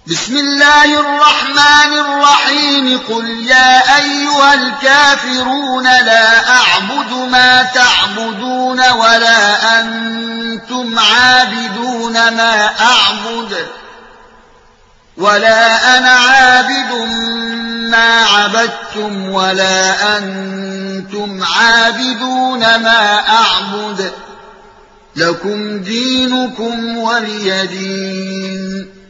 بسم الله الرحمن الرحيم قل يا أيها الكافرون لا أعبد ما تعبدون ولا أنتم عابدون ما أعبد ولا أنا عابد ما عبدتم ولا أنتم عابدون ما أعبد لكم دينكم ولي دين